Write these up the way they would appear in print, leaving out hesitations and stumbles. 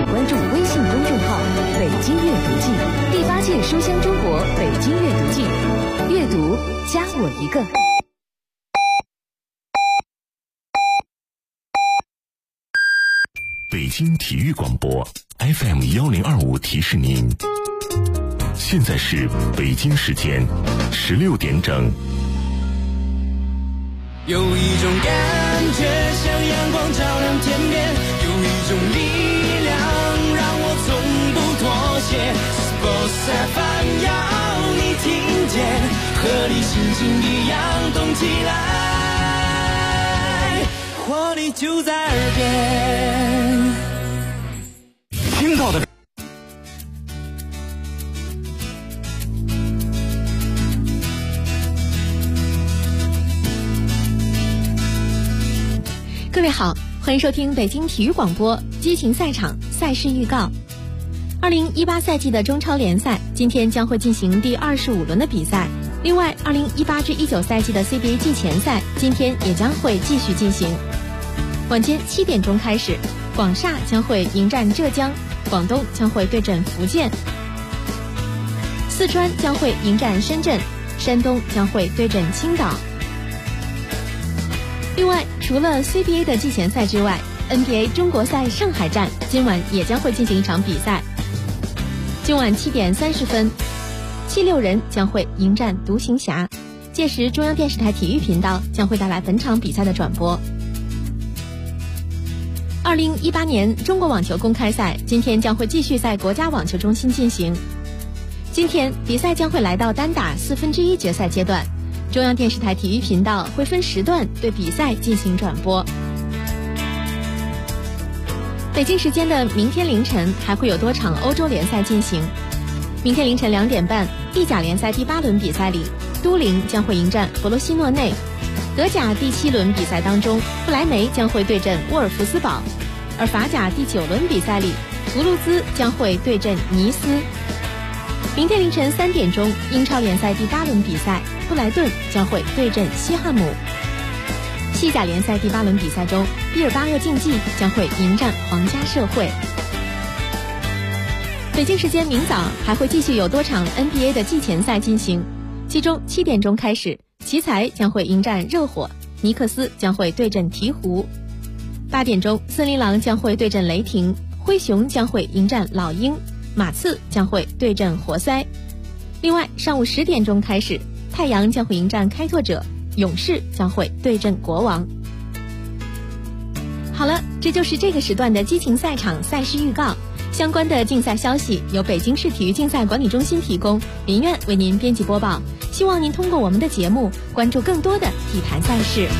关注微信公众号北京阅读季，第8届书香中国北京阅读季，阅读加我一个。 北京体育广播 FM1025 提示您，现在是北京时间16点整。 有一种感觉像阳光照亮天边，有一种力量让我从不妥协。Sports FM 要你听见，和你心情一样动起来，活力就在耳边。听到的各位好，欢迎收听北京体育广播激情赛场赛事预告。2018赛季的中超联赛今天将会进行第25轮的比赛，另外2018至19赛季的 CBA 季前赛今天也将会继续进行。晚间7点钟开始，广厦将会迎战浙江，广东将会对阵福建，四川将会迎战深圳，山东将会对阵青岛。另外，除了 CBA 的季前赛之外， NBA 中国赛上海站今晚也将会进行一场比赛。今晚7点30分，76人将会迎战独行侠，届时中央电视台体育频道将会带来本场比赛的转播。2018年中国网球公开赛今天将会继续在国家网球中心进行。今天比赛将会来到单打1/4决赛阶段，中央电视台体育频道会分时段对比赛进行转播。北京时间的明天凌晨还会有多场欧洲联赛进行。明天凌晨2点半，意甲联赛第8轮比赛里，都灵将会迎战弗罗西诺内；德甲第7轮比赛当中，不莱梅将会对阵沃尔夫斯堡；而法甲第9轮比赛里，图卢兹将会对阵尼斯。明天凌晨3点钟，英超联赛第8轮比赛，布莱顿将会对阵西汉姆。西甲联赛第8轮比赛中，毕尔巴鄂竞技将会迎战皇家社会。北京时间明早还会继续有多场 NBA 的季前赛进行，其中7点钟开始，奇才将会迎战热火，尼克斯将会对阵鹈鹕。8点钟，森林狼将会对阵雷霆，灰熊将会迎战老鹰，马刺将会对阵活塞。另外，上午10点钟开始，太阳将会迎战开拓者，勇士将会对阵国王。好了，这就是这个时段的激情赛场赛事预告。相关的竞赛消息由北京市体育竞赛管理中心提供，林苑为您编辑播报。希望您通过我们的节目关注更多的体坛赛事。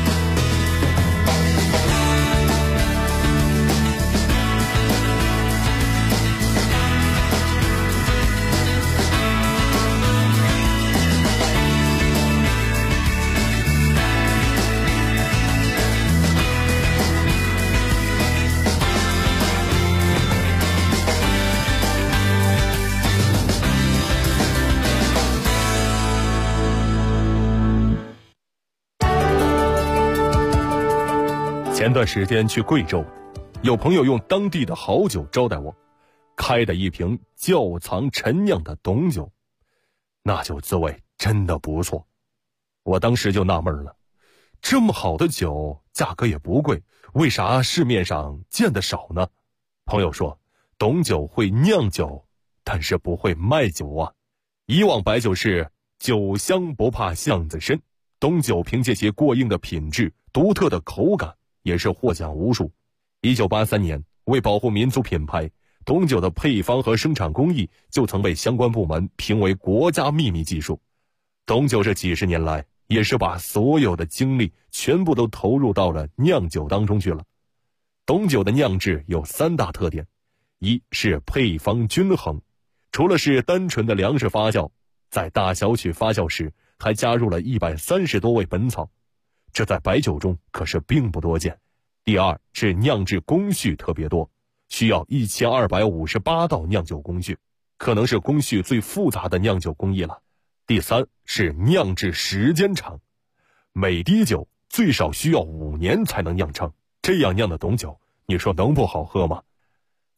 前段时间去贵州，有朋友用当地的好酒招待我，开的一瓶窖藏陈酿的董酒，那酒滋味真的不错。我当时就纳闷了，这么好的酒价格也不贵，为啥市面上见得少呢？朋友说，董酒会酿酒，但是不会卖酒啊。以往白酒是酒香不怕巷子深，董酒凭借其过硬的品质、独特的口感，也是获奖无数。1983年，为保护民族品牌，董酒的配方和生产工艺就曾被相关部门评为国家秘密技术。董酒这几十年来，也是把所有的精力全部都投入到了酿酒当中去了。董酒的酿制有3大特点：一是配方均衡，除了是单纯的粮食发酵，在大小曲发酵时还加入了130多味本草，这在白酒中可是并不多见。第二是酿制工序特别多，需要1258道酿酒工序，可能是工序最复杂的酿酒工艺了。第三是酿制时间长，每滴酒最少需要5年才能酿成，这样酿的董酒，你说能不好喝吗？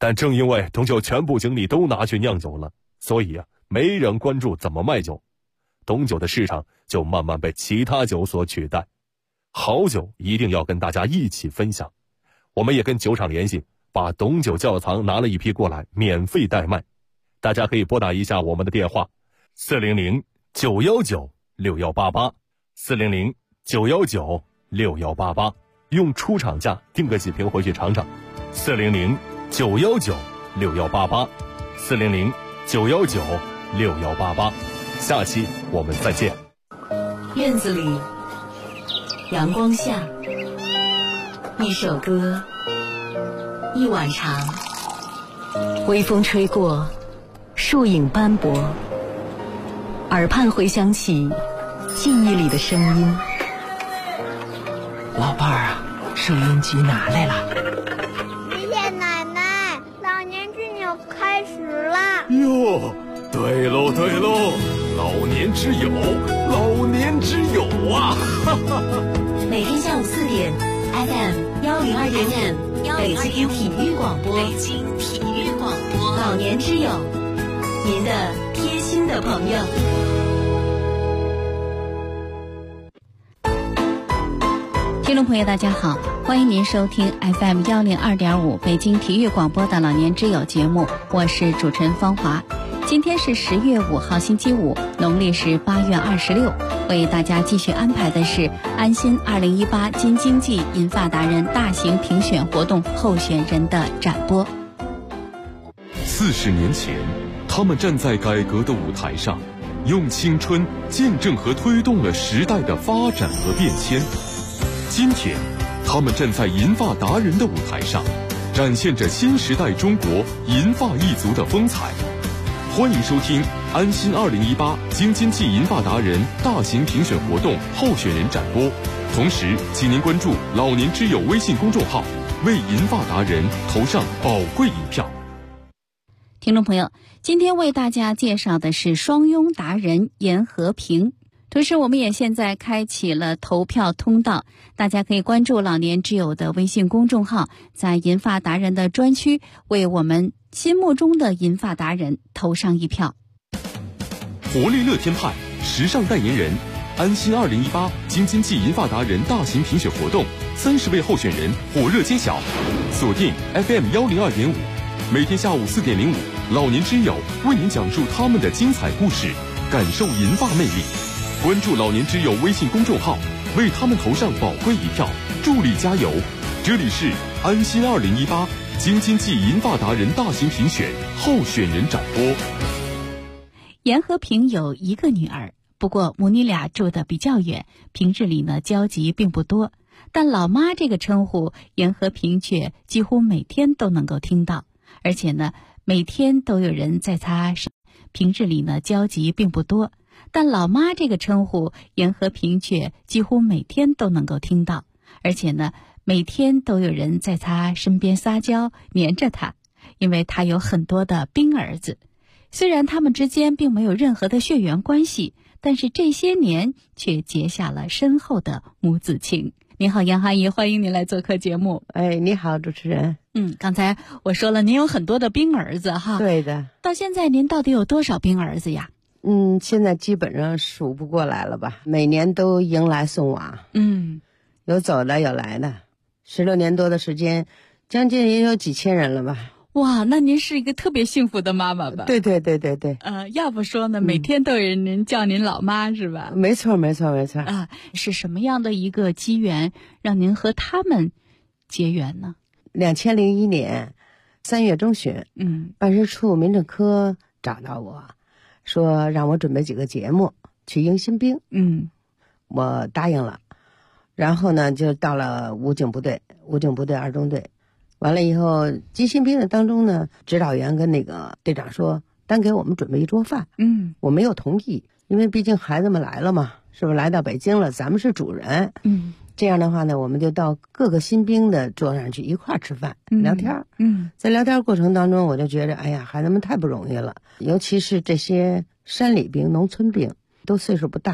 但正因为董酒全部精力都拿去酿酒了，所以没人关注怎么卖酒，董酒的市场就慢慢被其他酒所取代。好酒一定要跟大家一起分享，我们也跟酒厂联系，把董酒窖藏拿了一批过来，免费代卖。大家可以拨打一下我们的电话400-919-6188，400-919-6188，用出厂价订个几瓶回去尝尝。400-919-6188，400-919-6188。下期我们再见。 院子里，阳光下，一首歌，一碗茶，微风吹过，树影斑驳，耳畔回响起记忆里的声音。 老伴儿啊，收音机拿来了。 谢谢奶奶，老年之友开始了。 哟，对喽对喽，老年之友，老年之友啊！哈哈哈。 每天下午4点 FM102.5北京体育广播，老年之友，您的贴心的朋友。 听众朋友大家好，欢迎您收听 FM102.5北京体育广播的老年之友节目，我是主持人方华。今天是10月5号星期五，农历是8月26，为大家继续安排的是安心2018金经济银发达人大型评选活动候选人的展播。 40年前，他们站在改革的舞台上，用青春见证和推动了时代的发展和变迁。今天，他们站在银发达人的舞台上，展现着新时代中国银发一族的风采。欢迎收听安心2018京津冀银发达人大型评选活动候选人展播，同时请您关注老年之友微信公众号，为银发达人投上宝贵一票。 听众朋友，今天为大家介绍的是双拥达人严和平。同时我们也现在开启了投票通道，大家可以关注老年之友的微信公众号，在银发达人的专区为我们心目中的银发达人投上一票。 活力乐天派时尚代言人，安心2018京津冀银发达人大型评选活动，30位候选人火热揭晓。锁定 FM102.5，每天下午4点05，老年之友为您讲述他们的精彩故事，感受银发魅力。关注老年之友微信公众号，为他们投上宝贵一票，助力加油。这里是安心2018京津冀银发达人大型评选候选人展播。 严和平有一个女儿，不过母女俩住得比较远，平日里呢交集并不多，但老妈这个称呼严和平却几乎每天都能够听到，而且呢每天都有人在她平日里呢交集并不多，但老妈这个称呼严和平却几乎每天都能够听到，而且呢每天都有人在她身边撒娇黏着她，因为她有很多的兵儿子。虽然他们之间并没有任何的血缘关系，但是这些年却结下了深厚的母子情。你好，杨阿姨，欢迎您来做客节目。 哎，你好，主持人。 刚才我说了，您有很多的兵儿子哈。 对的。 到现在您到底有多少兵儿子呀？ 现在基本上数不过来了吧，每年都迎来送往。有走的有来的，16年多的时间，将近也有几千人了吧。 哇，那您是一个特别幸福的妈妈吧？ 对对对对对。 要不说呢，每天都有人叫您老妈是吧？ 没错没错没错。 是什么样的一个机缘让您和他们结缘呢 ？2001年3月中旬，办事处民政科找到我，说让我准备几个节目去迎新兵。我答应了，然后呢就到了武警部队2中队。完了以后，集新兵的当中呢，指导员跟那个队长说，单给我们准备一桌饭。我没有同意，因为毕竟孩子们来了嘛，是不是来到北京了，咱们是主人。这样的话呢，我们就到各个新兵的桌上去一块儿吃饭，聊天。在聊天过程当中，我就觉得，哎呀，孩子们太不容易了，尤其是这些山里兵、农村兵，都岁数不大，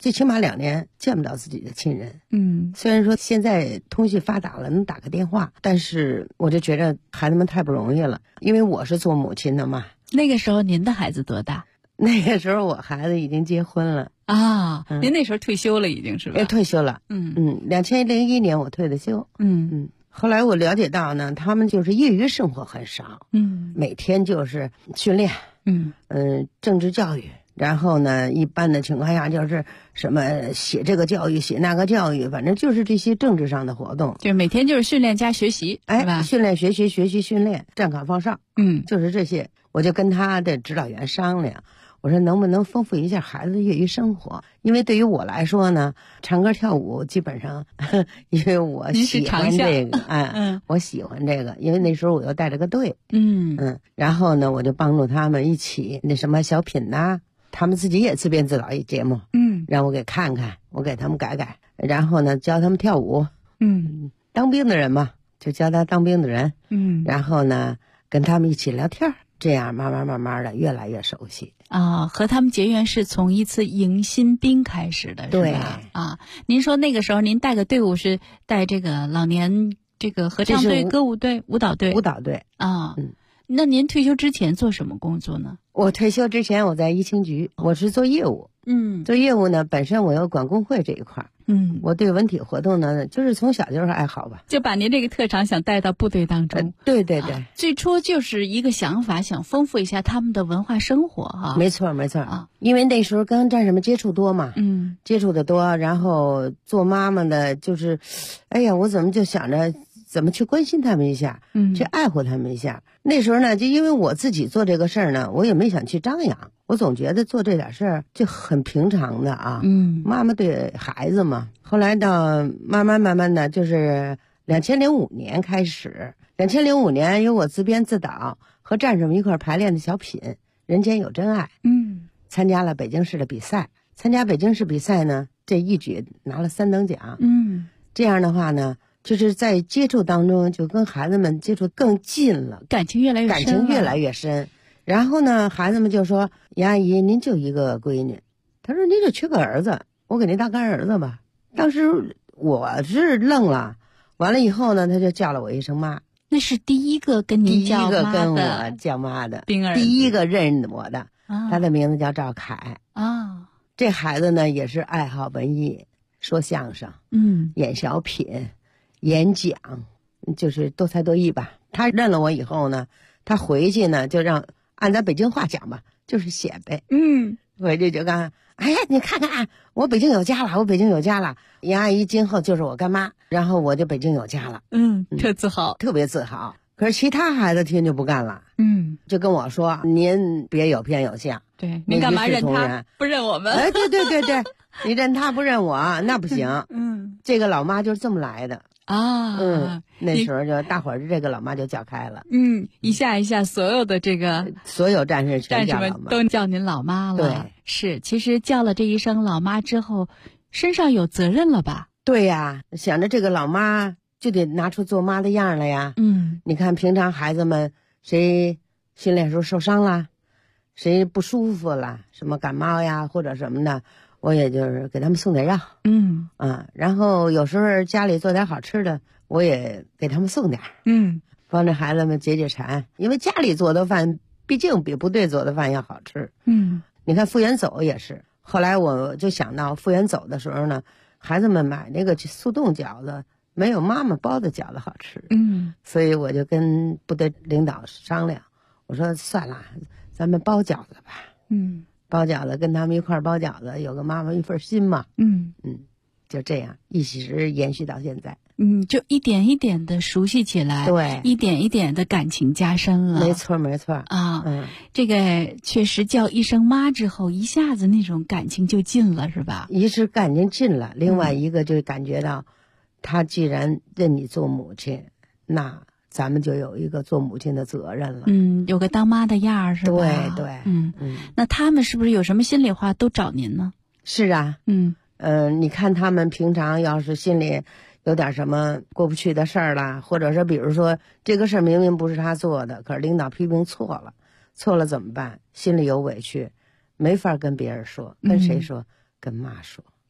最起码2年见不到自己的亲人。虽然说现在通讯发达了，能打个电话，但是我就觉得孩子们太不容易了，因为我是做母亲的嘛。 那个时候您的孩子多大？ 那个时候我孩子已经结婚了啊，您那时候退休了已经是吧？ 退休了。2001年我退的休。后来我了解到呢，他们就是业余生活很少。每天就是训练。政治教育。然后呢，一般的情况下就是什么写这个教育，写那个教育，反正就是这些政治上的活动。 就每天就是训练加学习，是吧？ 训练学习，学习训练，站岗放哨。就是这些。我就跟他的指导员商量，我说能不能丰富一下孩子的业余生活？因为对于我来说呢，唱歌跳舞基本上，因为我喜欢这个，我喜欢这个，因为那时候我又带着个队。然后呢，我就帮助他们一起那什么小品呐。他们自己也自编自导一节目，让我给看看，我给他们改改，然后呢教他们跳舞，当兵的人嘛，就教他当兵的人，然后呢跟他们一起聊天，这样慢慢的越来越熟悉啊。和他们结缘是从一次迎新兵开始的，是吧？啊，您说那个时候您带个队伍是带这个老年这个合唱队、歌舞队、舞蹈队啊。那您退休之前做什么工作呢？ 我退休之前我在疫情局，我是做业务。做业务呢，本身我要管工会这一块。我对文体活动呢，就是从小就是爱好吧， 就把您这个特长想带到部队当中。 对， 最初就是一个想法，想丰富一下他们的文化生活哈。 没错啊，因为那时候跟战士们接触多嘛，接触的多，然后做妈妈的就是，哎呀，我怎么就想着怎么去关心他们一下，去爱护他们一下。那时候呢，就因为我自己做这个事儿呢，我也没想去张扬，我总觉得做这点事儿就很平常的啊。妈妈对孩子嘛。后来到慢慢的，就是2005年开始，2005年有我自编自导和战士们一块排练的小品《人间有真爱》。参加了北京市的比赛，参加北京市比赛呢，这一举拿了3等奖。这样的话呢，就是在接触当中就跟孩子们接触更近了， 感情越来越深。 然后呢，孩子们就说：“杨阿姨，您就一个闺女，他说您就缺个儿子，我给您当干儿子吧。”当时我是愣了，完了以后呢，他就叫了我一声妈。 那是第一个跟您叫妈的， 第一个跟我叫妈的兵儿子， 第一个认我的，他的名字叫赵凯啊。这孩子呢也是爱好文艺，说相声，演小品，演讲，就是多才多艺吧。他认了我以后呢，他回去呢就让按咱北京话讲吧，就是显摆。回去就干，哎呀，你看看，我北京有家了，我北京有家了。杨阿姨今后就是我干妈，然后我就北京有家了。 特自豪， 特别自豪。可是其他孩子听就不干了，就跟我说：“您别有偏有向， 对，您干嘛认他，不认我们？” 哎，对，你认他不认我，那不行。这个老妈就是这么来的啊。 那时候就大伙儿这个老妈就叫开了。 一下所有的这个所有战士全叫老妈， 都叫您老妈了。 对， 是，其实叫了这一声老妈之后，身上有责任了吧？ 对呀，想着这个老妈就得拿出做妈的样了呀。你看平常孩子们谁训练时候受伤了，谁不舒服了，什么感冒呀或者什么的，我也就是给他们送点药。然后有时候家里做点好吃的，我也给他们送点。帮着孩子们解解馋，因为家里做的饭毕竟比部队做的饭要好吃。你看复员走也是，后来我就想到复员走的时候呢，孩子们买那个速冻饺子没有妈妈包的饺子好吃。所以我就跟部队领导商量，我说算了，咱们包饺子吧。包饺子跟他们一块包饺子，有个妈妈一份心嘛。就这样一直延续到现在。 就一点一点的熟悉起来， 对， 一点一点的感情加深了。 没错啊。这个确实叫一声妈之后，一下子那种感情就近了，是吧？ 一是感情近了，另外一个就感觉到，他既然认你做母亲，那咱们就有一个做母亲的责任了。 有个当妈的样儿，是吧？ 对。 那他们是不是有什么心里话都找您呢？ 是啊。你看他们平常要是心里有点什么过不去的事儿啦，或者是比如说这个事儿明明不是他做的，可是领导批评错了怎么办？心里有委屈，没法跟别人说，跟谁说？跟妈说。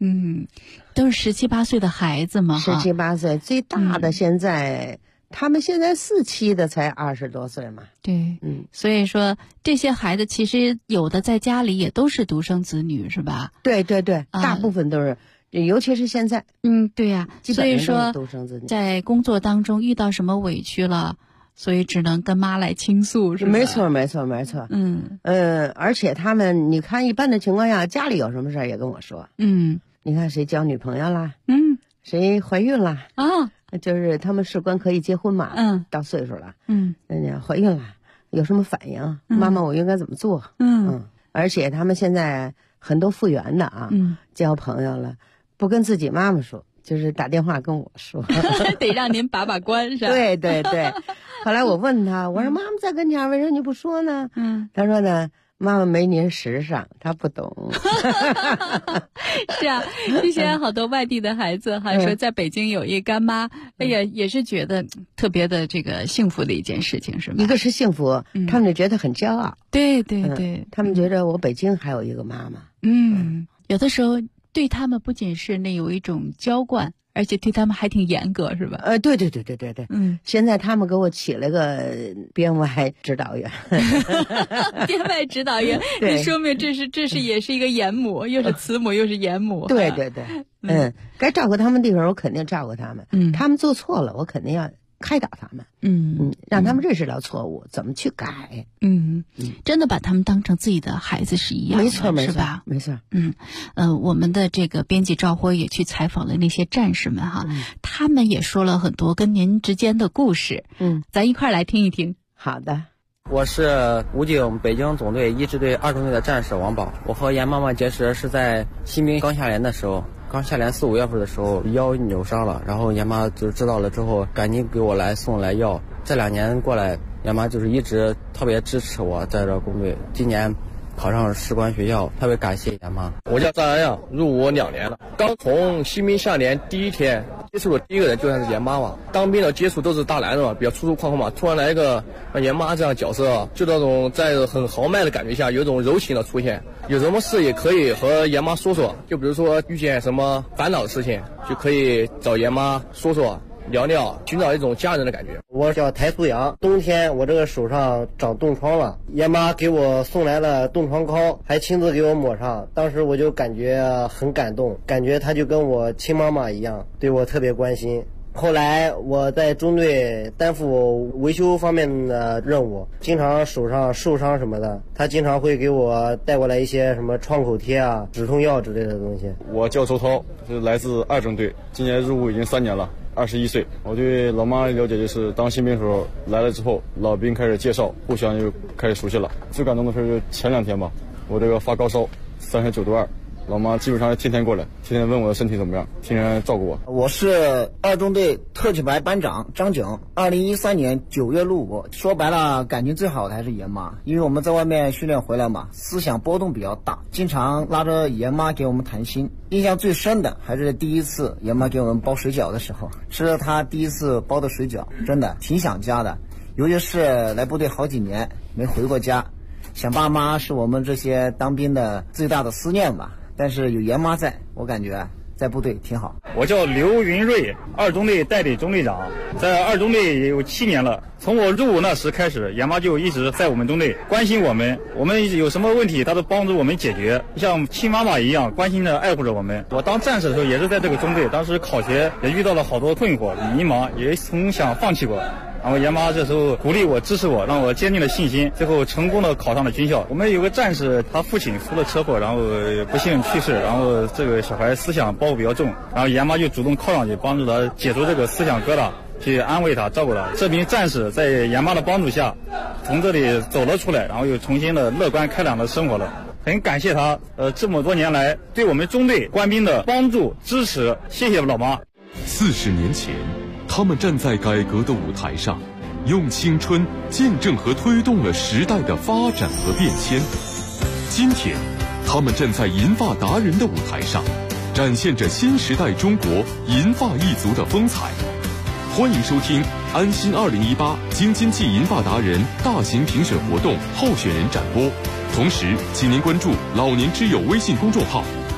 都是17、18岁的孩子嘛 ，17、18岁，最大的现在。他们现在4期的才20多岁嘛， 对，所以说这些孩子其实有的在家里也都是独生子女，是吧？ 对对对，大部分都是，尤其是现在， 对呀，所以说在工作当中遇到什么委屈了，所以只能跟妈来倾诉，是吧？ 没错没错没错，而且他们，你看一般的情况下，家里有什么事儿也跟我说，你看谁交女朋友啦，谁怀孕啦，就是他们士官可以结婚嘛，到岁数了，人家怀孕了，有什么反应？妈妈，我应该怎么做？而且他们现在很多复原的啊，交朋友了，不跟自己妈妈说，就是打电话跟我说， 得让您把关是吧？ 对对对。后来我问他，我说妈妈在跟前，为什么你不说呢？他说呢，妈妈没您时尚，她不懂。 是啊，之前好多外地的孩子还说在北京有一干妈，哎呀，也是觉得特别的这个幸福的一件事情，是吧？ 一个是幸福，他们就觉得很骄傲。 对对对， 他们觉得我北京还有一个妈妈。 有的时候对他们不仅是那有一种娇惯，而且对他们还挺严格，是吧？ 对对对对对对。现在他们给我起了个编外指导员。 编外指导员，这说明这是也是一个严母，又是慈母又是严母。 对对对，该照顾他们地方我肯定照顾他们。他们做错了，我肯定要开导他们。让他们认识到错误，怎么去改。 真的把他们当成自己的孩子是一样的， 没错没错， 是吧？ 没错。 我们的这个编辑赵辉也去采访了那些战士们哈，他们也说了很多跟您之间的故事。咱一块来听一听。 好的。 我是武警北京总队1支队2中队的战士王宝。我和严妈妈结识是在新兵刚下连的时候，刚下连4、5月份的时候，腰扭伤了，然后严妈就知道了之后，赶紧给我送来药。这2年过来，严妈就是一直特别支持我在这工队。今年考上士官学校，特别感谢严妈。 我叫张安阳，入伍2年了，刚从新兵下连第1天接触的第一个人就是严妈嘛。当兵的接触都是大男人嘛，比较粗粗犷犷嘛，突然来一个严妈这样的角色，就那种在很豪迈的感觉下，有一种柔情的出现。有什么事也可以和严妈说说，就比如说遇见什么烦恼的事情，就可以找严妈说说。聊聊，寻找一种家人的感觉。 我叫台素阳，冬天我这个手上长冻疮了，严妈给我送来了冻疮膏，还亲自给我抹上。当时我就感觉很感动，感觉她就跟我亲妈妈一样，对我特别关心。后来我在中队担负维修方面的任务，经常手上受伤什么的，他经常会给我带过来一些什么创口贴啊、止痛药之类的东西。 我叫周涛，是来自2中队，今年入伍已经3年了，21岁。我对老妈了解就是当新兵时候来了之后，老兵开始介绍，互相就开始熟悉了。最感动的事就前2天吧，我这个发高烧39度2。老妈基本上天天过来，天天问我的身体怎么样，天天照顾我。 我是2中队特勤排班长张景，2013年9月入伍。说白了，感情最好的还是严妈，因为我们在外面训练回来嘛，思想波动比较大，经常拉着严妈给我们谈心。印象最深的还是第一次严妈给我们包水饺的时候，吃了她第一次包的水饺，真的挺想家的。尤其是来部队好几年没回过家，想爸妈是我们这些当兵的最大的思念吧。但是有严妈在，我感觉在部队挺好。 我叫刘云瑞，2中队代理中队长，在2中队也有7年了。从我入伍那时开始，严妈就一直在我们中队关心我们，我们有什么问题她都帮助我们解决，像亲妈妈一样关心着爱护着我们。我当战士的时候也是在这个中队，当时考学也遇到了好多困惑迷茫，也曾想放弃过。然后严妈这时候鼓励我、支持我，让我坚定了信心，最后成功的考上了军校。我们有个战士，他父亲出了车祸，然后不幸去世，然后这个小孩思想包袱比较重，然后严妈就主动靠上去帮助他解除这个思想疙瘩，去安慰他、照顾他。这名战士在严妈的帮助下，从这里走了出来，然后又重新的乐观开朗的生活了。很感谢他，这么多年来对我们中队官兵的帮助、支持，谢谢老妈。 40年前，他们站在改革的舞台上，用青春见证和推动了时代的发展和变迁。今天，他们站在银发达人的舞台上，展现着新时代中国银发一族的风采。欢迎收听安心2018京津冀银发达人大型评选活动候选人展播，同时请您关注老年之友微信公众号，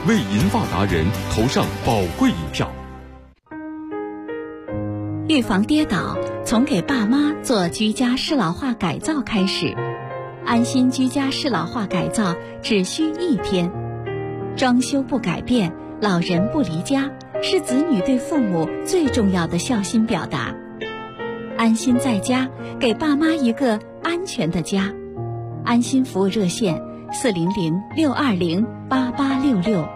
为银发达人投上宝贵一票。 预防跌倒，从给爸妈做居家适老化改造开始。安心居家适老化改造只需1天，装修不改变，老人不离家，是子女对父母最重要的孝心表达。安心在家，给爸妈一个安全的家。安心服务热线400-620-8866。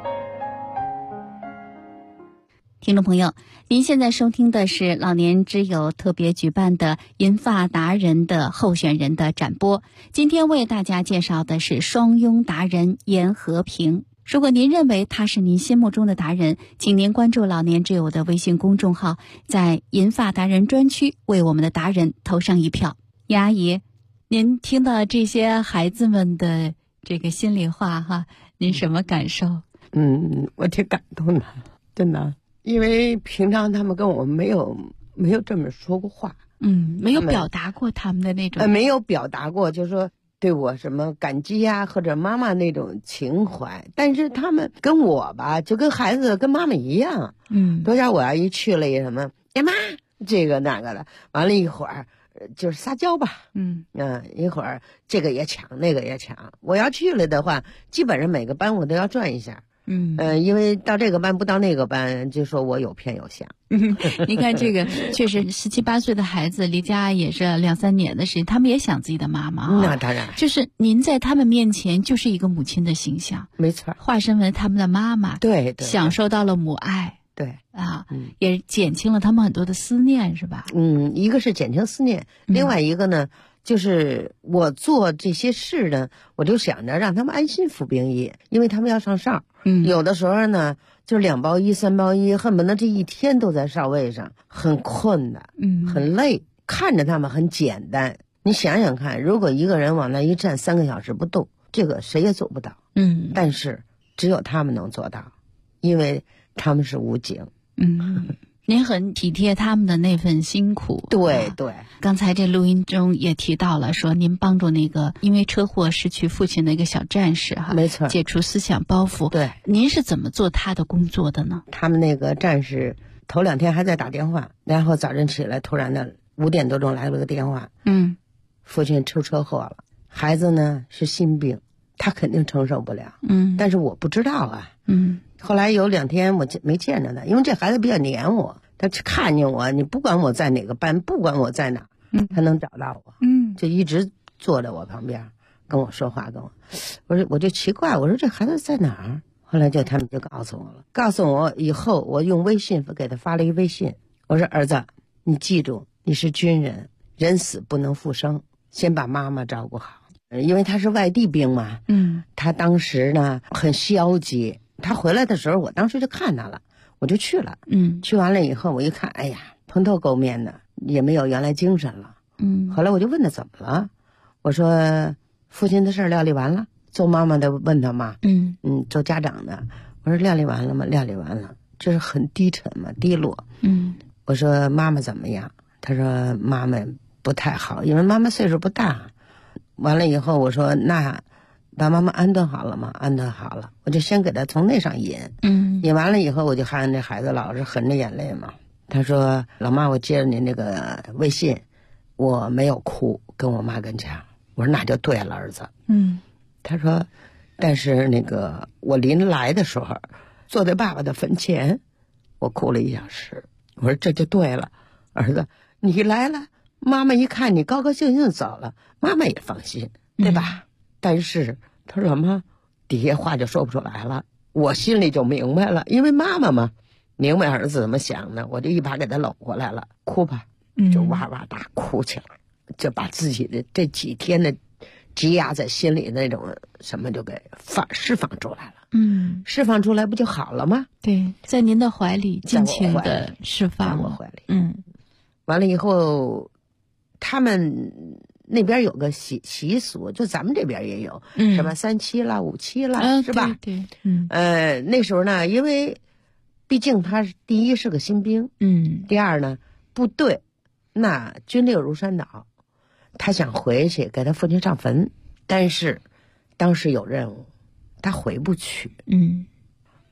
听众朋友，您现在收听的是老年之友特别举办的银发达人的候选人的展播。今天为大家介绍的是双拥达人严和平。如果您认为他是您心目中的达人，请您关注老年之友的微信公众号，在银发达人专区为我们的达人投上一票。严阿姨，您听到这些孩子们的这个心里话哈，您什么感受？ 我挺感动的，真的。因为平常他们跟我没有这么说过话， 没有表达过他们的那种， 没有表达过，就是说对我什么感激呀，或者妈妈那种情怀。但是他们跟我吧，就跟孩子跟妈妈一样，多少我要一去了一什么，哎妈，这个那个的，完了一会儿就是撒娇吧，一会儿这个也抢，那个也抢。我要去了的话，基本上每个班我都要转一下。因为到这个班不到那个班，就说我有偏有向。 你看这个，确实17、18岁的孩子离家也是2、3年的时间，他们也想自己的妈妈。 那当然， 就是您在他们面前就是一个母亲的形象， 没错， 化身为他们的妈妈， 对， 享受到了母爱， 对啊，也减轻了他们很多的思念，是吧？ 一个是减轻思念，另外一个呢。就是我做这些事呢，我就想着让他们安心服兵役，因为他们要上哨。有的时候呢，就是2包衣、3包衣，恨不得这一天都在哨位上，很困的，很累。看着他们很简单，你想想看，如果一个人往那一站3个小时不动，这个谁也做不到。但是只有他们能做到，因为他们是武警。 您很体贴他们的那份辛苦。 对。 刚才这录音中也提到了，说您帮助那个因为车祸失去父亲的一个小战士哈， 没错， 解除思想包袱。 对， 您是怎么做他的工作的呢？ 他们那个战士头2天还在打电话，然后早晨起来突然的5点多钟来了个电话，父亲出车祸了，孩子呢是心病，他肯定承受不了。但是我不知道啊。后来有2天我没见着他，因为这孩子比较黏我，他看见我，你不管我在哪个班，不管我在哪，他能找到我。就一直坐在我旁边跟我说话，我就奇怪，我说这孩子在哪儿？后来他们就告诉我了，告诉我以后，我用微信给他发了一微信，我说儿子，你记住，你是军人，人死不能复生，先把妈妈照顾好。因为他是外地兵嘛，他当时呢很消极。他回来的时候，我当时就看他了，我就去了。去完了以后，我一看，哎呀，蓬头垢面的，也没有原来精神了。后来我就问他怎么了，我说父亲的事料理完了。做妈妈的问他嘛，做家长的，我说料理完了吗？料理完了。这是很低沉嘛，低落。我说妈妈怎么样？他说妈妈不太好，因为妈妈岁数不大。完了以后，我说那。把妈妈安顿好了吗？安顿好了，我就先给他从那上引。引完了以后，我就看这孩子老是含着眼泪嘛。他说：“老妈，我接了您这个微信，我没有哭，跟我妈跟前。”我说：“那就对了，儿子。”他说：“但是那个我临来的时候，坐在爸爸的坟前，我哭了1小时。”我说：“这就对了，儿子，你来了，妈妈一看你高高兴兴走了，妈妈也放心，对吧？”但是他说：“妈，底下话就说不出来了。”我心里就明白了，因为妈妈嘛，明白儿子怎么想的，我就一把给他搂过来了，哭吧，就哇哇大哭起来，就把自己的这几天的积压在心里的那种什么就给释放出来了。释放出来不就好了吗？ 对，在您的怀里尽情的释放。 在我怀里。完了以后，他们那边有个习俗，就咱们这边也有，什么3-7啦、5-7啦，是吧？ 对。 那时候呢，因为毕竟他第一是个新兵，第二呢，部队那军令如山倒，他想回去给他父亲上坟，但是当时有任务，他回不去。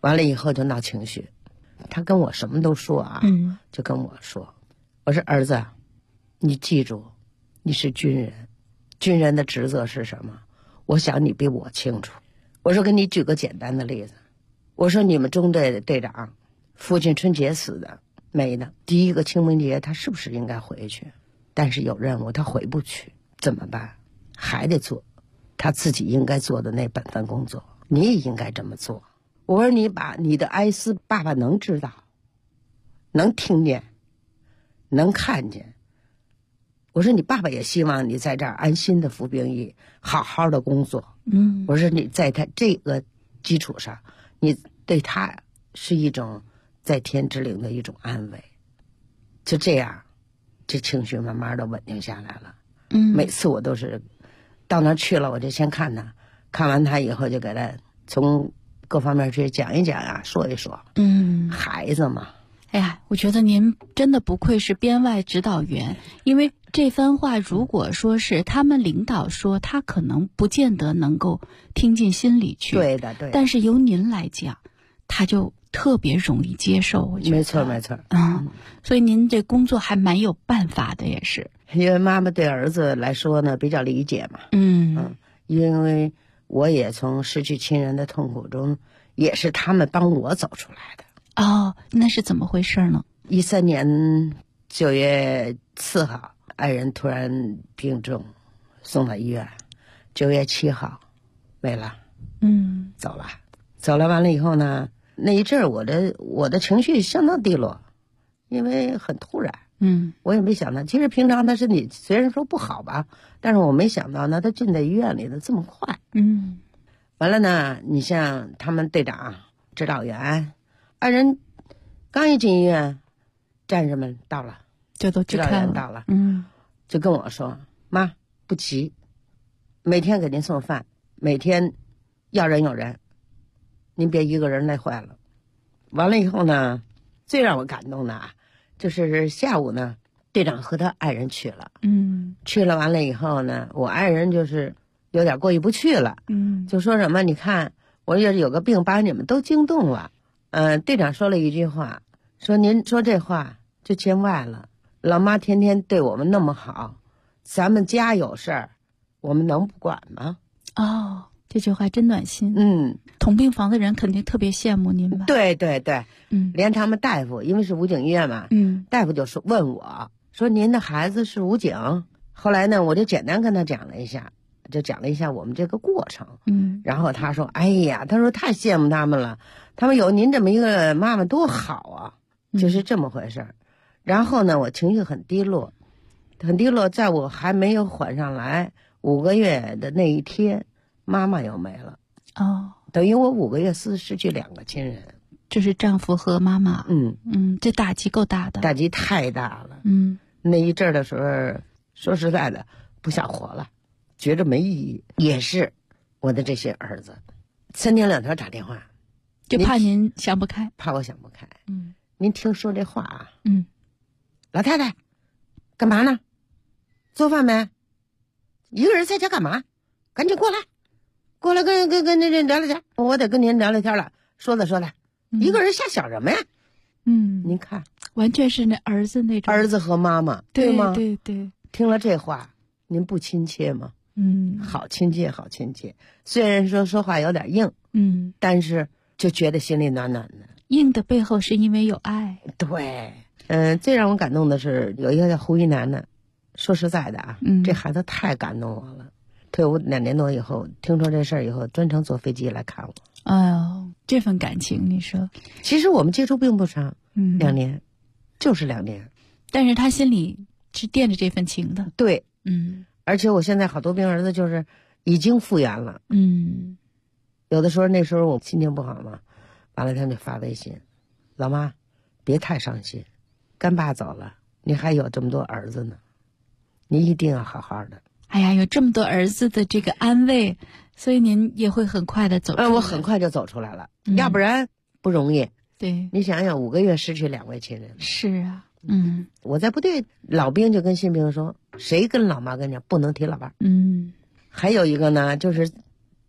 完了以后就闹情绪，他跟我什么都说啊，就跟我说，我说儿子，你记住，你是军人，军人的职责是什么？我想你比我清楚。我说给你举个简单的例子，我说你们中队的队长父亲春节死的没呢，第一个清明节他是不是应该回去？但是有任务他回不去，怎么办？还得做他自己应该做的那本分工作，你也应该这么做。我说你把你的哀思爸爸能知道，能听见，能看见。我说你爸爸也希望你在这儿安心的服兵役，好好的工作。我说你在他这个基础上，你对他是一种在天之灵的一种安慰。就这样，这情绪慢慢的稳定下来了。每次我都是到那儿去了，我就先看他，看完他以后就给他从各方面去讲一讲啊，说一说。孩子嘛。 哎呀，我觉得您真的不愧是编外指导员，因为这番话如果说是他们领导说，他可能不见得能够听进心里去。 对的，对的。 但是由您来讲，他就特别容易接受。我觉得没错，没错。 所以您这工作还蛮有办法的，也是。 因为妈妈对儿子来说呢比较理解嘛。因为我也从失去亲人的痛苦中，也是他们帮我走出来的。 那是怎么回事呢 ？13年9月4号，爱人突然病重，送到医院。9月7号，没了。走了。完了以后呢，那一阵儿我的情绪相当低落，因为很突然。我也没想到，其实平常他身体虽然说不好吧，但是我没想到呢，他进在医院里的这么快。完了呢，你像他们队长、指导员，二人刚一进医院，战士们到了， 就都去看了， 到了。就跟我说，妈不急，每天给您送饭，每天要人有人，您别一个人累坏了。完了以后呢，最让我感动的就是下午呢，队长和他爱人去了。去了完了以后呢，我爱人就是有点过意不去了。就说什么，你看我也有个病把你们都惊动了。队长说了一句话，说您说这话就见外了，老妈天天对我们那么好，咱们家有事儿，我们能不管吗？ 这句话真暖心。同病房的人肯定特别羡慕您吧？ 对对对。连他们大夫，因为是武警医院嘛，大夫就说问我说您的孩子是武警。后来呢，我就简单跟他讲了一下我们这个过程。然后他说，哎呀，他说太羡慕他们了，他们有您这么一个妈妈多好啊，就是这么回事儿。然后呢，我情绪很低落，在我还没有缓上来5个月的那一天，妈妈又没了。等于我5个月失去2个亲人， 就是丈夫和妈妈。这打击够大的， 打击太大了。那一阵儿的时候，说实在的，不想活了，觉着没意义。也是我的这些儿子，3天2头打电话， 就怕您想不开， 怕我想不开。您听说这话啊？老太太，干嘛呢？做饭没？一个人在家干嘛？赶紧过来，跟那人聊聊天，我得跟您聊聊天了。说的，一个人瞎想什么呀？您看， 完全是那儿子那种， 儿子和妈妈，对吗？ 对。 听了这话，您不亲切吗？好亲切，好亲切。虽然说话有点硬，但是就觉得心里暖暖的。 硬的背后是因为有爱。 对，最让我感动的是有一个叫胡一楠的，说实在的这孩子太感动我了。退伍2年多以后，听说这事儿以后，专程坐飞机来看我。 这份感情，你说， 其实我们接触并不长，2年，就是2年， 但是他心里是惦着这份情的。 对，而且我现在好多病儿子就是已经复原了。有的时候那时候我心情不好嘛，完了他们就发微信，老妈，别太伤心，干爸走了，你还有这么多儿子呢，你一定要好好的。 哎呀，有这么多儿子的这个安慰，所以您也会很快的走出来。 我很快就走出来了，要不然不容易。 对， 你想想，5个月失去2位亲人。 是啊。 我在部队，老兵就跟新兵说，谁跟老妈跟着不能提老伴。 还有一个呢，就是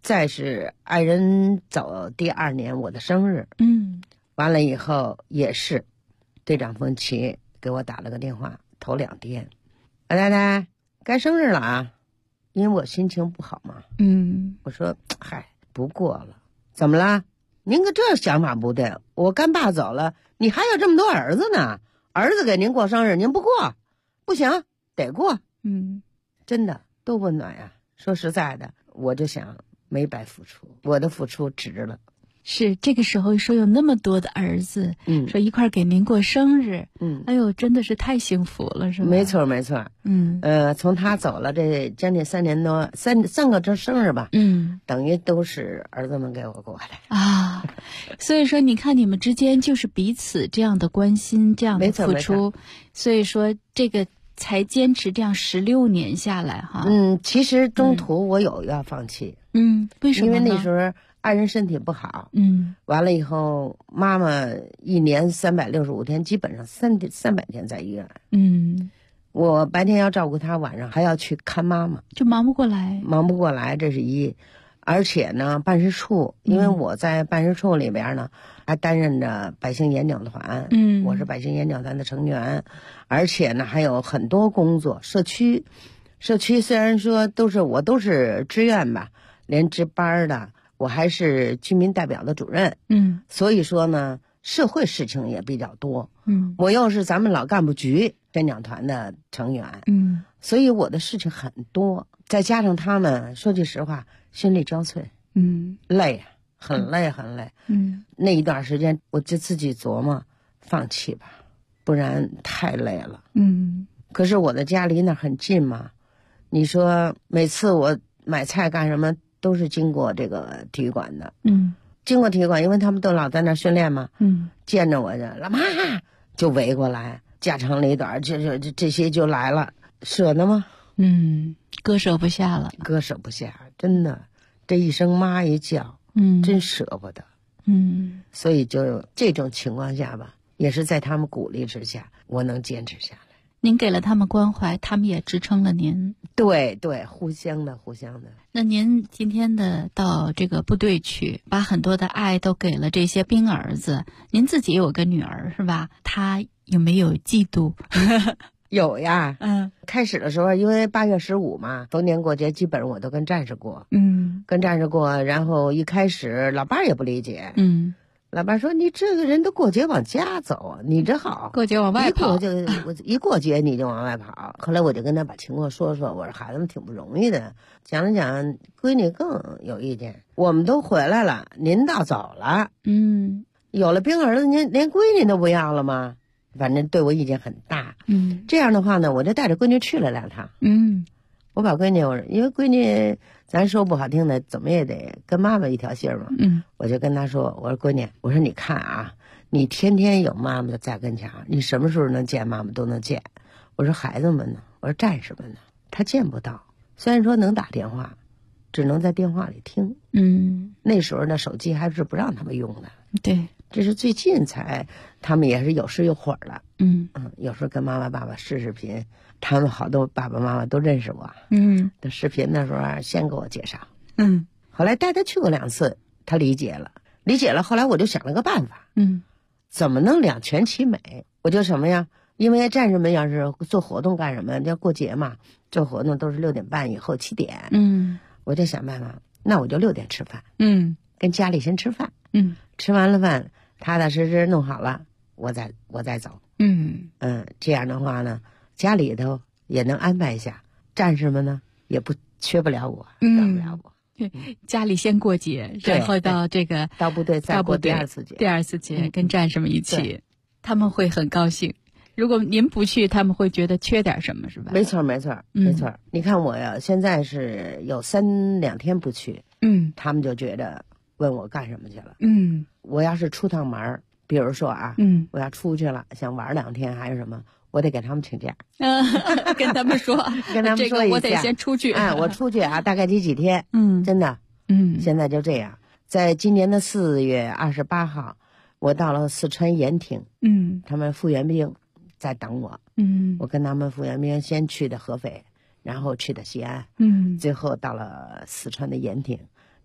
再是爱人走第2年我的生日，完了以后也是队长冯琦给我打了个电话，头2天，老太太该生日了啊，因为我心情不好嘛，我说嗨，不过了，怎么了？您个这想法不对，我干爸走了，你还有这么多儿子呢，儿子给您过生日您不过，不行，得过，真的多温暖呀。说实在的，我就想没白付出，我的付出值了。 是这个时候说有那么多的儿子，说一块给您过生日，哎呦，真的是太幸福了，是吧？ 没错没错，从他走了这将近3年多，三个这生日吧，等于都是儿子们给我过的啊。所以说，你看你们之间就是彼此这样的关心，这样的付出，所以说这个才坚持这样16年下来哈。 其实中途我有要放弃， 为什么呢？ 因为那时候爱人身体不好，完了以后妈妈1年365天，基本上300天在医院，我白天要照顾她，晚上还要去看妈妈， 就忙不过来， 这是一。而且呢，办事处，因为我在办事处里边呢，还担任着百姓演讲团，我是百姓演讲团的成员，而且呢还有很多工作，社区虽然说我都是志愿吧，连值班的，我还是居民代表的主任，所以说呢，社会事情也比较多，我又是咱们老干部局演讲团的成员，所以我的事情很多，再加上他们，说句实话，心力交瘁，累，很累很累，那一段时间我就自己琢磨，放弃吧，不然太累了，可是我的家离那很近嘛，你说每次我买菜干什么都是经过这个体育馆的，经过体育馆，因为他们都老在那训练嘛，见着我就老妈就围过来，家长里短这些就来了，舍得吗？ 割舍不下了， 真的，这一声妈一叫，真舍不得，所以就这种情况下吧，也是在他们鼓励之下，我能坚持下来。 您给了他们关怀，他们也支撑了您。 对，互相的。 那您今天的到这个部队去，把很多的爱都给了这些兵儿子，您自己有个女儿是吧？她有没有嫉妒？ 有呀，开始的时候，因为8月15嘛，逢年过节基本上我都跟战士过，然后一开始老伴儿也不理解，老伴儿说你这个人都过节往家走，你这好， 过节往外跑， 一过节你就往外跑。后来我就跟他把情况说，我说孩子们挺不容易的，讲了讲，闺女更有意见，我们都回来了，您倒走了，有了兵儿子，您连闺女都不要了吗？反正对我意见很大，这样的话呢，我就带着闺女去了2趟，我把闺女，因为闺女咱说不好听的，怎么也得跟妈妈一条心嘛，我就跟她说，我说闺女，我说你看啊，你天天有妈妈在跟前，你什么时候能见妈妈都能见，我说孩子们呢，我说战士们呢，他见不到，虽然说能打电话，只能在电话里听，那时候呢手机还是不让他们用的， 对。 这是最近才，他们也是有时有火了，有时候跟妈妈爸爸视频，他们好多爸爸妈妈都认识我，的视频的时候先给我介绍，后来带他去过2次，他理解了，后来我就想了个办法，怎么能两全其美？我就什么呀？因为战士们要是做活动干什么，要过节嘛，做活动都是6点半以后7点，我就想办法，那我就6点吃饭，跟家里先吃饭，吃完了饭。踏踏实实弄好了，我再走。这样的话呢，家里头也能安排一下，战士们呢也不缺不了我，少不了我。 家里先过节，然后到这个到部队再过第2次节， 第2次节跟战士们一起，他们会很高兴。如果您不去，他们会觉得缺点什么，是吧？ 没错。你看我呀，现在是有2天不去，他们就觉得问我干什么去了，我要是出趟门，比如说啊，我要出去了，想玩2天还是什么，我得给他们请假， 跟他们说， 跟他们说一下， 这个我得先出去， 我出去啊，大概几天，真的，现在就这样。在今年的4月28号，我到了四川盐亭，他们复员兵在等我，我跟他们复员兵先去的合肥，然后去的西安，最后到了四川的盐亭。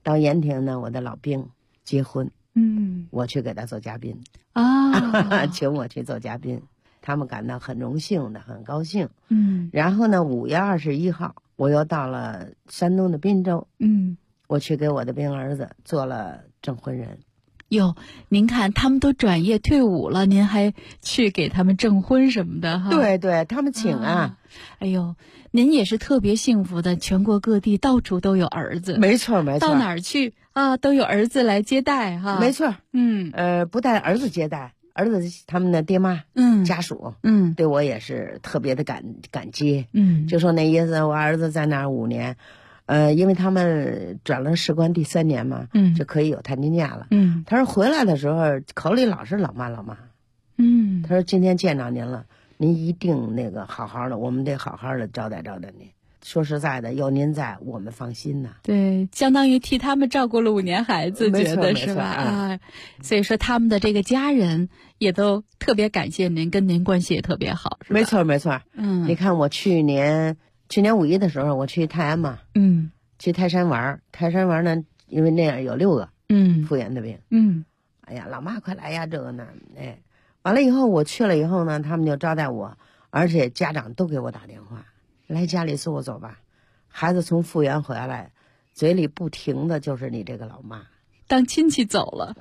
到延平呢，我的老兵结婚，我去给他做嘉宾请我去做嘉宾，他们感到很荣幸的，很高兴。然后呢，5月21号，我又到了山东的滨州，我去给我的兵儿子做了证婚人。 哟，您看他们都转业退伍了，您还去给他们证婚什么的哈？ 对对，他们请哎呦，您也是特别幸福的，全国各地到处都有儿子。 没错没错， 到哪儿去都有儿子来接待哈。 没错，不但儿子接待，儿子他们的爹妈家属对我也是特别的感激。就说那意思，我儿子在那儿5年。因为他们转了士官第3年嘛，就可以有探亲假了。他说回来的时候口里老是老妈。他说今天见着您了，您一定那个好好的，我们得好好的招待您。说实在的，有您在，我们放心呐。 对，相当于替他们照顾了5年孩子，觉得是吧？所以说他们的这个家人也都特别感谢您，跟您关系也特别好，是吧？ 没错没错。你看我去年5一的时候，我去泰安嘛，去泰山玩。泰山玩呢，因为那样有6个复原的病，哎呀，老妈快来呀，这个呢，完了以后我去了以后呢，他们就招待我，而且家长都给我打电话，来家里坐坐吧。孩子从复原回来，嘴里不停的就是你这个老妈， 当亲戚走了。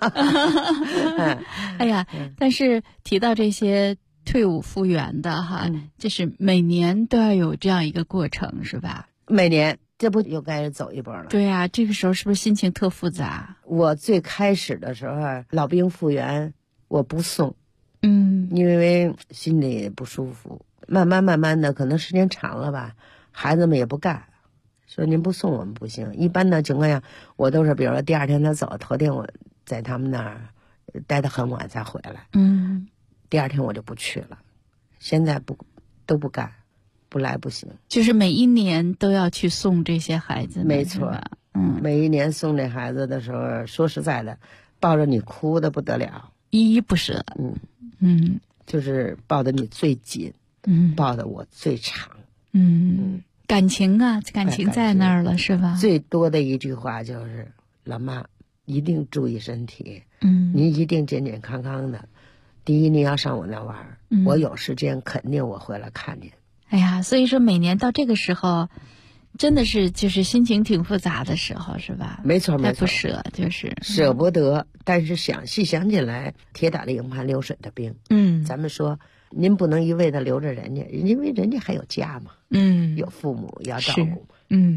哎呀，但是提到这些退伍复原的哈，就是每年都要有这样一个过程，是吧？ 每年，这不又该走一波了？ 对啊，这个时候是不是心情特复杂？ 我最开始的时候，老兵复原我不送，因为心里不舒服。慢慢的，可能时间长了吧，孩子们也不干，说您不送我们不行。一般的情况下，我都是比如说第2天他走，头天我在他们那儿待得很晚才回来。第2天我就不去了，现在都不干，不来不行。 就是每一年都要去送这些孩子， 没错。每一年送这孩子的时候，说实在的，抱着你哭的不得了， 依依不舍。 就是抱得你最紧，抱得我最长。 感情在那儿了，是吧？ 最多的一句话就是老妈一定注意身体，您一定健健康康的。第一，你要上我那玩，我有时间肯定我回来看您。 哎呀，所以说每年到这个时候，真的是就是心情挺复杂的时候，是吧？ 没错没错， 不舍，就是舍不得，但是细想起来，铁打的营盘流水的兵。咱们说您不能一味的留着人家，因为人家还有家嘛，有父母要照顾。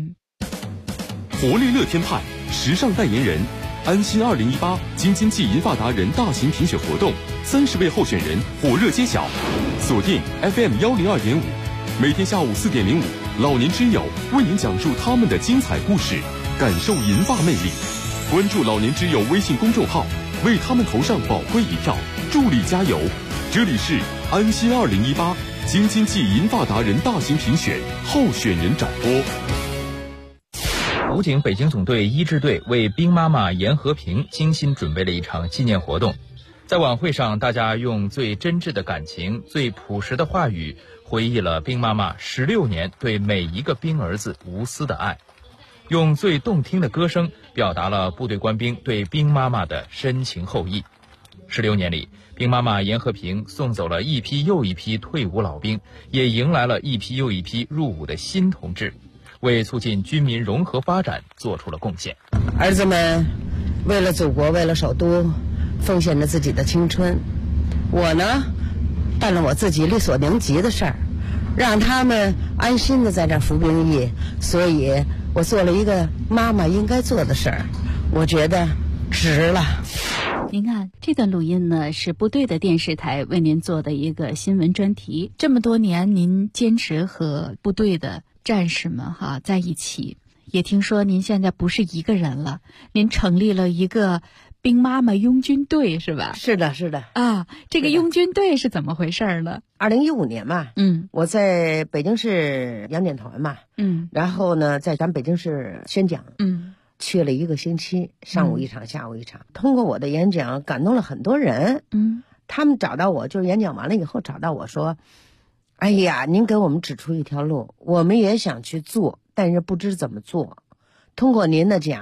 活力乐天派时尚代言人，安心2018京津冀银发达人大型评选活动，30位候选人火热揭晓。锁定 FM 102.5，每天下午4点05，老年之友为您讲述他们的精彩故事，感受银发魅力。关注老年之友微信公众号，为他们投上宝贵一票，助力加油。这里是安心2018京津冀银发达人大型评选候选人展播。 武警北京总队医治队为兵妈妈严和平精心准备了一场纪念活动。在晚会上，大家用最真挚的感情、最朴实的话语，回忆了兵妈妈16年对每一个兵儿子无私的爱，用最动听的歌声表达了部队官兵对兵妈妈的深情厚谊。16年里，兵妈妈严和平送走了一批又一批退伍老兵，也迎来了一批又一批入伍的新同志，为促进军民融合发展做出了贡献。 儿子们为了祖国，为了首都，奉献着自己的青春。我呢，办了我自己力所能及的事儿，让他们安心的在这儿服兵役。所以我做了一个妈妈应该做的事儿，我觉得值了。 您看这段录音呢，是部队的电视台为您做的一个新闻专题。这么多年，您坚持和部队的战士们在一起，也听说您现在不是一个人了，您成立了一个兵妈妈拥军队，是吧？ 是的，是的。 这个拥军队是怎么回事呢 ？2015年嘛，我在北京市洋检团嘛，然后呢，在咱北京市宣讲，去了1个星期，上午一场，下午一场。通过我的演讲，感动了很多人。他们找到我，就是演讲完了以后找到我说：“哎呀，您给我们指出一条路，我们也想去做，但是不知怎么做。通过您的讲，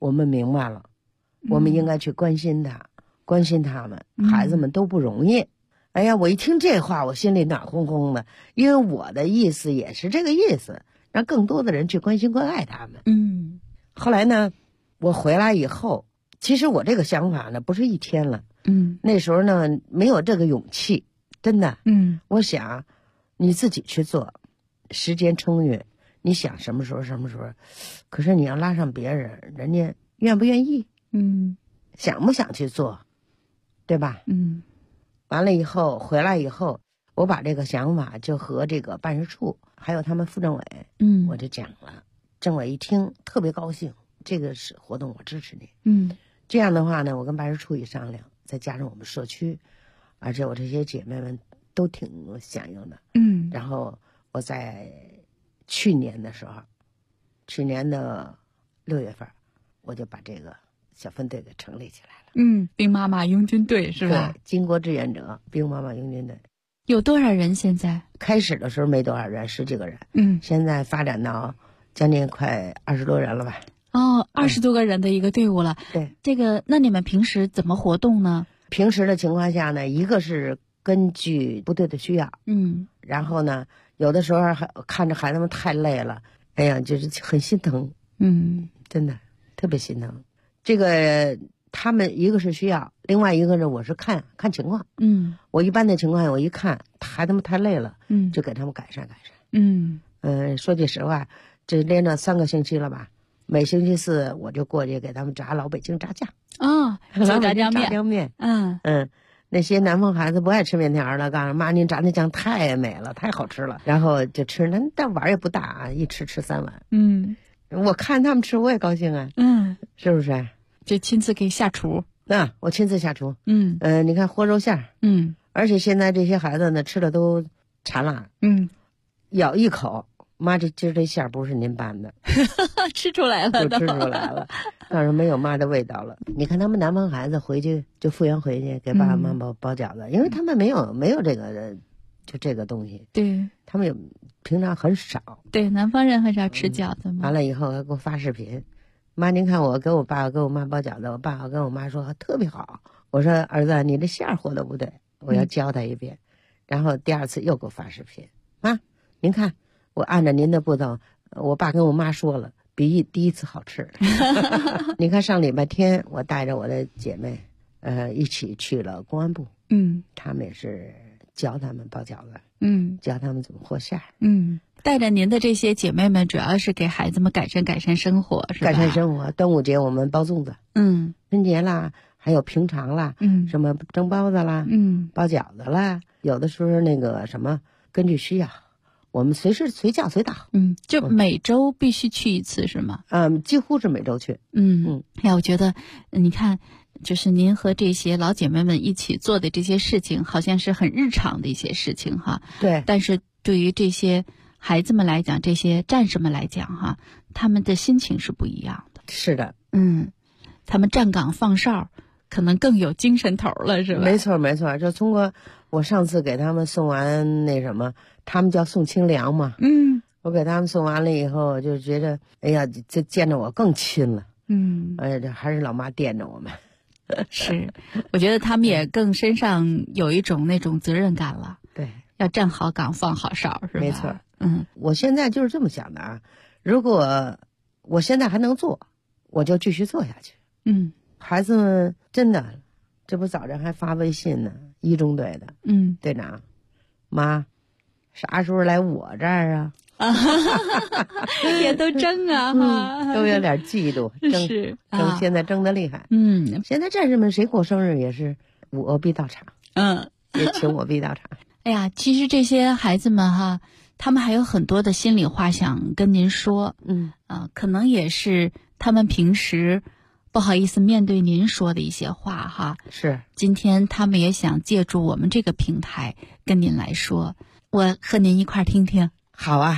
我们明白了，我们应该去关心他，关心他们，孩子们都不容易。哎呀，我一听这话，我心里暖烘烘的，因为我的意思也是这个意思，让更多的人去关心关爱他们。后来呢，我回来以后，其实我这个想法呢，不是一天了。那时候呢，没有这个勇气，真的。我想你自己去做，时间充裕，你想什么时候什么时候，可是你要拉上别人，人家愿不愿意？想不想去做，对吧？完了以后回来以后，我把这个想法就和这个办事处还有他们副政委，我就讲了。政委一听特别高兴，这个是活动我支持你。这样的话呢，我跟办事处一商量，再加上我们社区，而且我这些姐妹们都挺响应的。然后我在去年的时候，去年的6月份，我就把这个小分队给成立起来了。 兵妈妈拥军队是吧？ 对，巾帼志愿者兵妈妈拥军队。 有多少人现在？ 开始的时候没多少人，10几个人。现在发展到将近快20多人了吧。 20多个人的一个队伍了。 对， 这个那你们平时怎么活动呢？ 平时的情况下呢，一个是根据部队的需要，然后呢，有的时候还看着孩子们太累了，哎呀，就是很心疼，真的特别心疼。这个他们一个是需要，另外一个呢，我是看情况，我一般的情况下，我一看孩子们太累了，就给他们改善改善。说句实话，这连着3个星期了吧。每星期四我就过去给他们炸老北京炸酱做炸酱面。那些南方孩子不爱吃面条了，告诉妈您炸那酱太美了，太好吃了，然后就吃，那但碗也不大啊，一吃3碗。我看他们吃我也高兴啊。是不是？ 就亲自给下厨。 我亲自下厨。你看和肉馅。而且现在这些孩子呢，吃的都馋了。咬一口，妈今儿这馅儿不是您拌的。 吃出来了， 就吃出来了，但是没有妈的味道了。你看他们南方孩子回去就复员回去给爸爸妈妈包饺子，因为他们没有这个就这个东西。 对， 他们平常很少。 对，南方人很少吃饺子嘛。 完了以后还给我发视频，妈您看我给我爸给我妈包饺子，我爸跟我妈说特别好。我说儿子你这馅儿和的不对，我要教他一遍。然后第2次又给我发视频，妈您看我按照您的步骤，我爸跟我妈说了，比第1次好吃。你看上礼拜天我带着我的姐妹一起去了公安部。他们也是教他们包饺子，教他们怎么和馅儿。 带着您的这些姐妹们，主要是给孩子们改善生活，是吧？ 改善生活。端午节我们包粽子，春节啦，还有平常啦，什么蒸包子啦，包饺子啦，有的时候那个什么根据需要，我们随叫随到。 就每周必须去1次是吗？ 几乎是每周去。 我觉得你看，就是您和这些老姐妹们一起做的这些事情，好像是很日常的一些事情哈。 对。 但是对于这些孩子们来讲，这些战士们来讲哈，他们的心情是不一样的。 是的。 他们站岗放哨，可能更有精神头了，是吧？ 没错。就通过我上次给他们送完那什么，他们叫送清凉嘛。我给他们送完了以后，就觉得哎呀，这见着我更亲了。哎呀，这还是老妈惦着我们。 是，我觉得他们也更身上有一种那种责任感了。 对， 要站好岗，放好哨，是吧？ 没错。我现在就是这么想的啊。如果我现在还能做，我就继续做下去。孩子们真的，这不早晨还发微信呢，1中队的，队长，妈，啥时候来我这儿啊？ 也都争啊， 都有点嫉妒，争现在争得厉害。现在战士们谁过生日也是我必到场，也请我必到场。 哎呀，其实这些孩子们哈，他们还有很多的心里话想跟您说，可能也是他们平时不好意思面对您说的一些话哈。 是， 今天他们也想借助我们这个平台跟您来说，我和您一块儿听听。 好啊。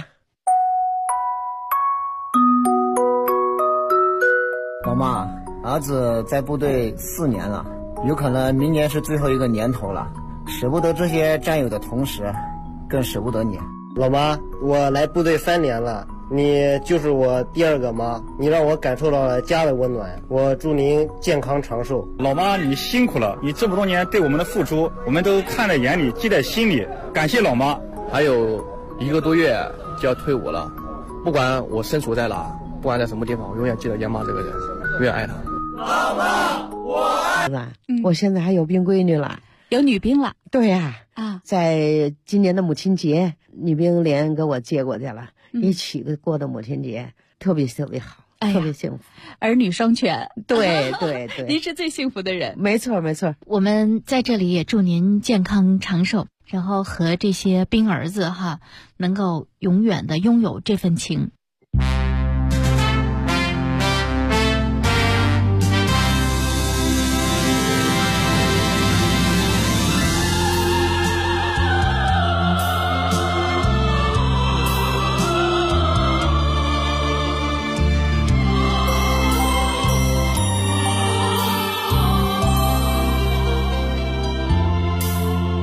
老妈，儿子在部队4年了，有可能明年是最后一个年头了，舍不得这些战友的同时，更舍不得你。 老妈，我来部队3年了， 你就是我第二个妈，你让我感受到了家的温暖。我祝您健康长寿。 老妈，你辛苦了，你这么多年对我们的付出，我们都看在眼里，记在心里。感谢老妈。 还有1个多月就要退伍了，不管我身处在哪，不管在什么地方，我永远记得严妈这个人，永远爱她。 妈妈，我爱你。我现在还有兵闺女了， 有女兵了。 对呀， 啊， 在今年的母亲节，女兵连给我接过去了，一起过的母亲节，特别特别好，特别幸福， 儿女双全。 对对对， 您是最幸福的人。 没错没错。 我们在这里也祝您健康长寿，然后和这些兵儿子哈，能够永远的拥有这份情。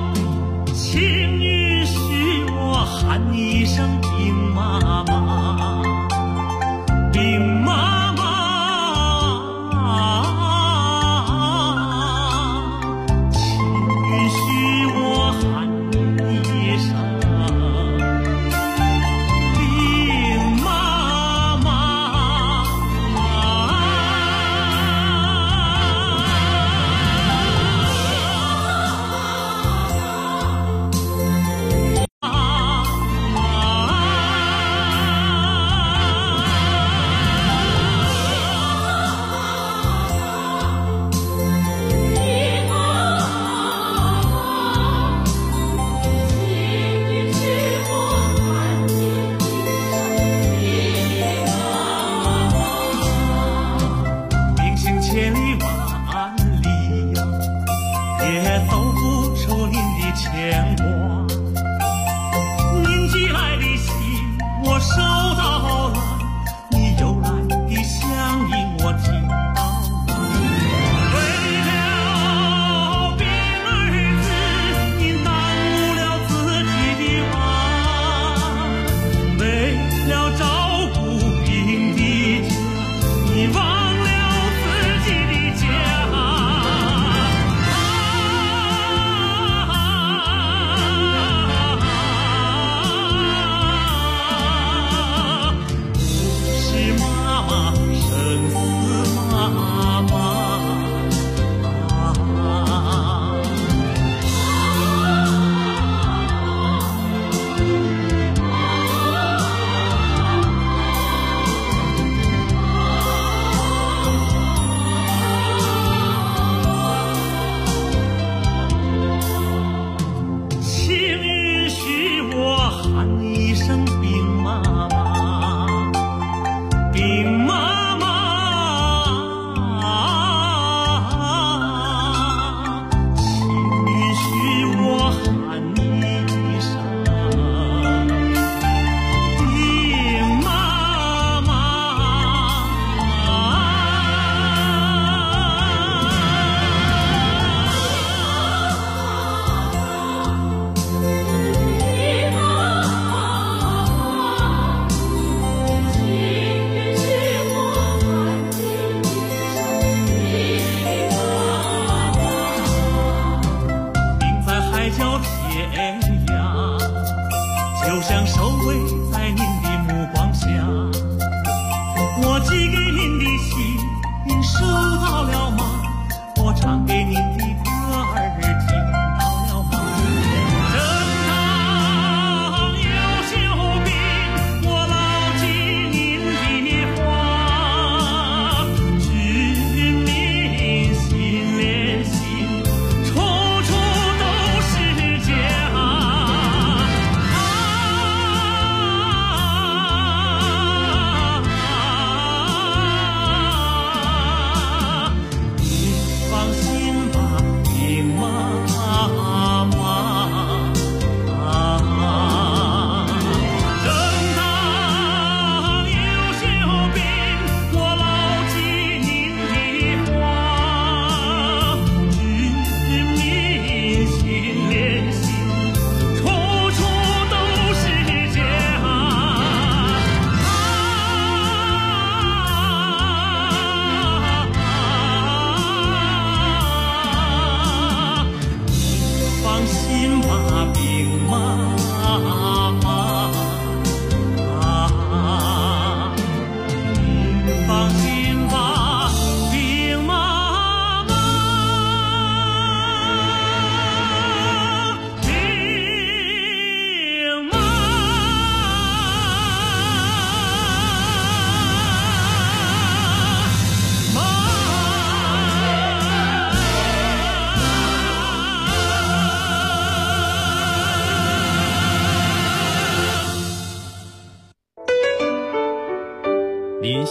请允许我喊一声兵妈妈。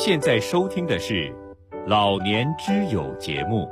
现在收听的是《老年之友》节目。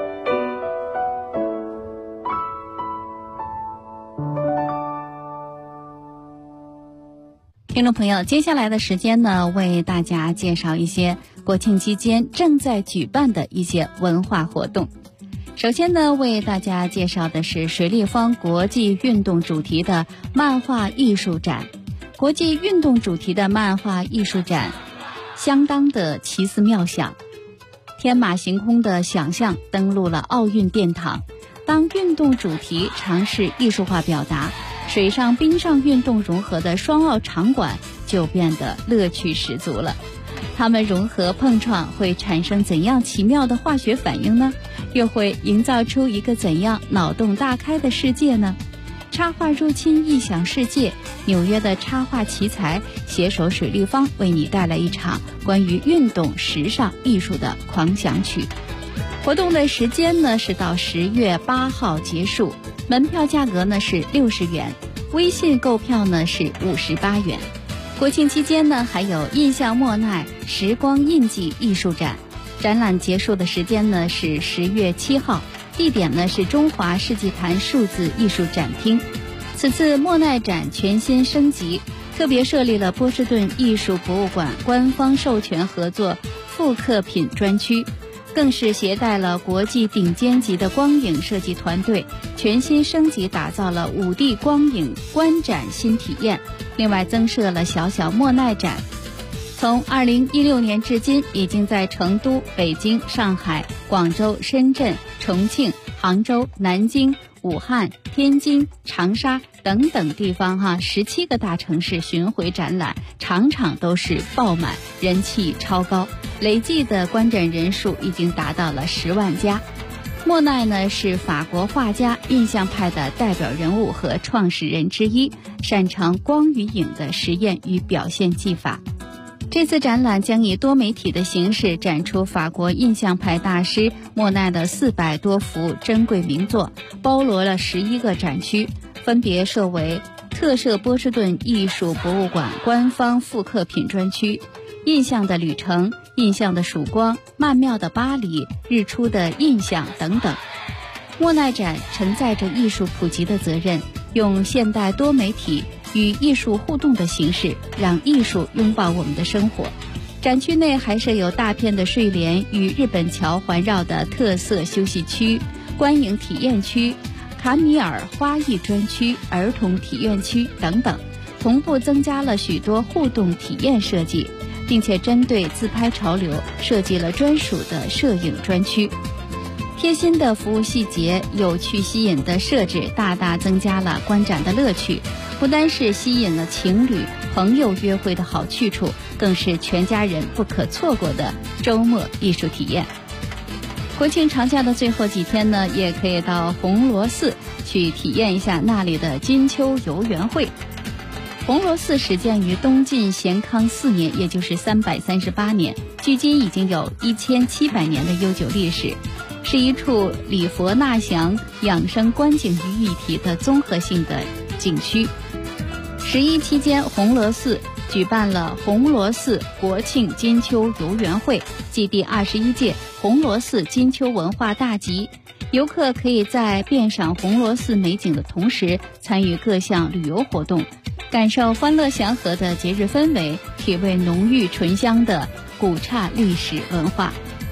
听众朋友，接下来的时间呢，为大家介绍一些国庆期间正在举办的一些文化活动。首先呢，为大家介绍的是水立方国际运动主题的漫画艺术展。国际运动主题的漫画艺术展相当的奇思妙想，天马行空的想象登陆了奥运殿堂。当运动主题尝试艺术化表达，水上冰上运动融合的双奥场馆就变得乐趣十足了。它们融合碰撞会产生怎样奇妙的化学反应呢？又会营造出一个怎样脑洞大开的世界呢？插画入侵异想世界，纽约的插画奇才携手水立方为你带来一场关于运动时尚艺术的狂想曲。活动的时间呢是到10月8号结束，门票价格呢是60元，微信购票呢是58元。国庆期间呢还有印象莫奈时光印记艺术展，展览结束的时间呢是10月7号，地点呢是中华世纪坛数字艺术展厅。此次莫奈展全新升级，特别设立了波士顿艺术博物馆官方授权合作复刻品专区，更是携带了国际顶尖级的光影设计团队，全新升级打造了5D 光影观展新体验。另外增设了小小莫奈展，从2016年至今，已经在成都、北京、上海、广州、深圳、重庆、杭州、南京、武汉、天津、长沙等等地方17个大城市巡回展览，场场都是爆满，人气超高，累计的观展人数已经达到了10万加。莫奈呢是法国画家印象派的代表人物和创始人之一，擅长光与影的实验与表现技法。这次展览将以多媒体的形式展出法国印象派大师莫奈的400多幅珍贵名作，包罗了11个展区，分别设为特设波士顿艺术博物馆官方复刻品专区、印象的旅程、印象的曙光、曼妙的巴黎、日出的印象等等。莫奈展承载着艺术普及的责任，用现代多媒体与艺术互动的形式，让艺术拥抱我们的生活。展区内还设有大片的睡莲与日本桥环绕的特色休息区、观影体验区、卡米尔花艺专区、儿童体验区等等，同步增加了许多互动体验设计，并且针对自拍潮流设计了专属的摄影专区。贴心的服务细节、有趣吸引的设置，大大增加了观展的乐趣。不单是吸引了情侣、朋友约会的好去处，更是全家人不可错过的周末艺术体验。国庆长假的最后几天呢，也可以到红螺寺去体验一下那里的金秋游园会。红螺寺始建于东晋咸康4年，也就是338年，距今已经有1700年的悠久历史，是一处礼佛纳祥、养生观景于一体的综合性的景区。11期间，红螺寺举办了红螺寺国庆金秋游园会暨第21届红螺寺金秋文化大集。游客可以在遍赏红螺寺美景的同时，参与各项旅游活动，感受欢乐祥和的节日氛围，体味浓郁醇香的古刹历史文化。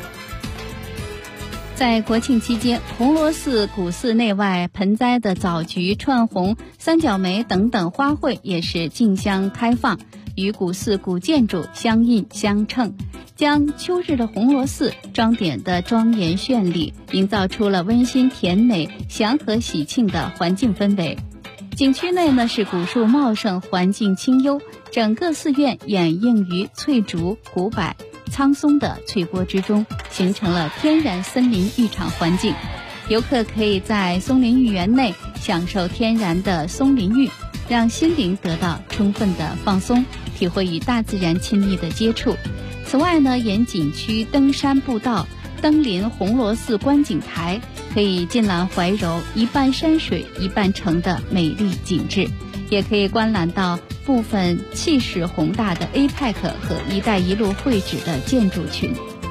在国庆期间，红螺寺古寺内外盆栽的枣菊、串红、三角梅等等花卉也是竞相开放，与古寺古建筑相映相称，将秋日的红螺寺装点的庄严绚丽，营造出了温馨甜美、祥和喜庆的环境氛围。景区内呢是古树茂盛，环境清幽，整个寺院掩映于翠竹、古柏、苍松的翠波之中，形成了天然森林浴场环境。游客可以在松林浴园内享受天然的松林浴，让心灵得到充分的放松，体会与大自然亲密的接触。此外呢，沿景区登山步道登临红螺寺观景台，可以尽览怀柔一半山水一半城的美丽景致， 也可以观览到部分气势宏大的 APEC 和“一带一路”会址的建筑群。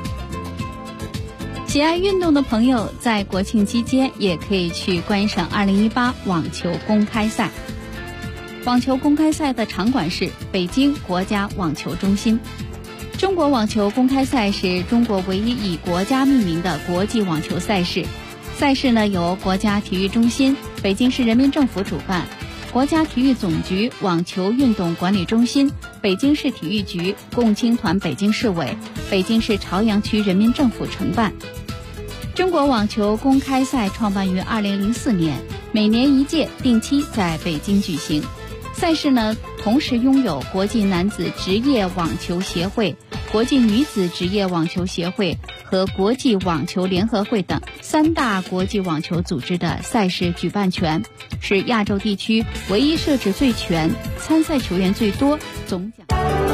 喜爱运动的朋友在国庆期间也可以去观赏2018网球公开赛。网球公开赛的场馆是北京国家网球中心。中国网球公开赛是中国唯一以国家命名的国际网球赛事。赛事呢由国家体育中心、北京市人民政府主办，国家体育总局网球运动管理中心、北京市体育局、共青团北京市委、北京市朝阳区人民政府承办。中国网球公开赛创办于2004年，每年一届，定期在北京举行。赛事呢，同时拥有国际男子职业网球协会、国际女子职业网球协会和国际网球联合会等3大国际网球组织的赛事举办权，是亚洲地区唯一设置最全、参赛球员最多、总奖。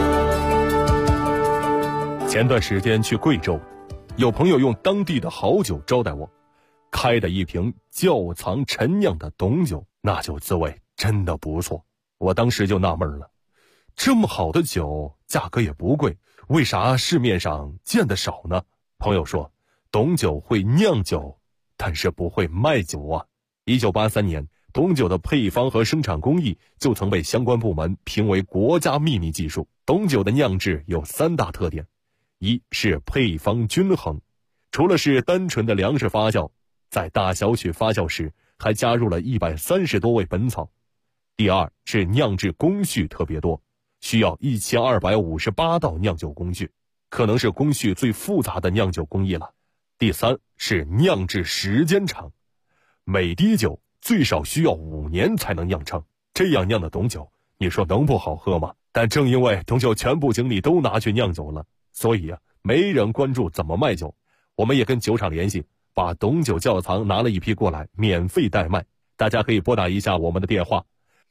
前段时间去贵州，有朋友用当地的好酒招待我，开的一瓶窖藏陈酿的董酒，那酒滋味真的不错。我当时就纳闷了，这么好的酒，价格也不贵，为啥市面上见得少呢？朋友说，董酒会酿酒，但是不会卖酒啊。1983年，董酒的配方和生产工艺就曾被相关部门评为国家秘密技术。董酒的酿制有3大特点：一是配方均衡，除了是单纯的粮食发酵，在大小曲发酵时还加入了130多味本草。第二是酿制工序特别多，需要1258道酿酒工序，可能是工序最复杂的酿酒工艺了。第三是酿制时间长，每滴酒最少需要5年才能酿成，这样酿的董酒，你说能不好喝吗？但正因为董酒全部精力都拿去酿酒了，所以没人关注怎么卖酒。我们也跟酒厂联系，把董酒窖藏拿了一批过来，免费代卖。大家可以拨打一下我们的电话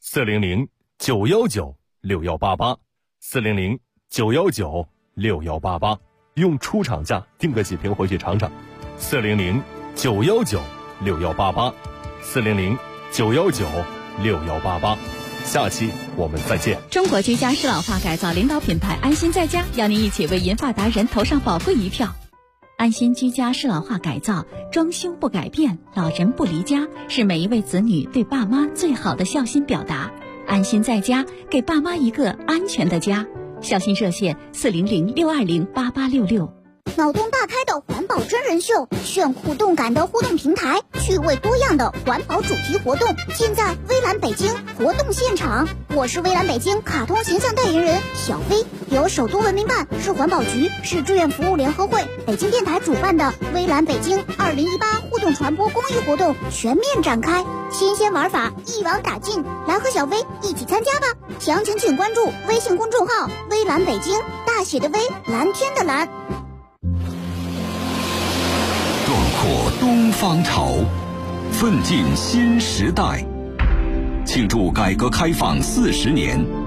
400-919-6188 400-919-6188，用出厂价订个几瓶回去尝尝。400-919-6188 400-919-6188。下期我们再见。 中国居家适老化改造领导品牌安心在家，邀您一起为银发达人投上宝贵一票。安心居家适老化改造，装修不改变，老人不离家，是每一位子女对爸妈最好的孝心表达。安心在家，给爸妈一个安全的家。孝心热线400-620-8866。 脑洞大开的环保真人秀，炫酷动感的互动平台，趣味多样的环保主题活动，尽在微蓝北京活动现场。我是微蓝北京卡通形象代言人小飞，由首都文明办、市环保局、市志愿服务联合会、北京电台主办的微蓝北京2018互动传播公益活动全面展开，新鲜玩法一网打尽，来和小飞一起参加吧！详情请关注微信公众号微蓝北京，大写的微，蓝天的蓝。 壮阔东方潮，奋进新时代。庆祝改革开放40年，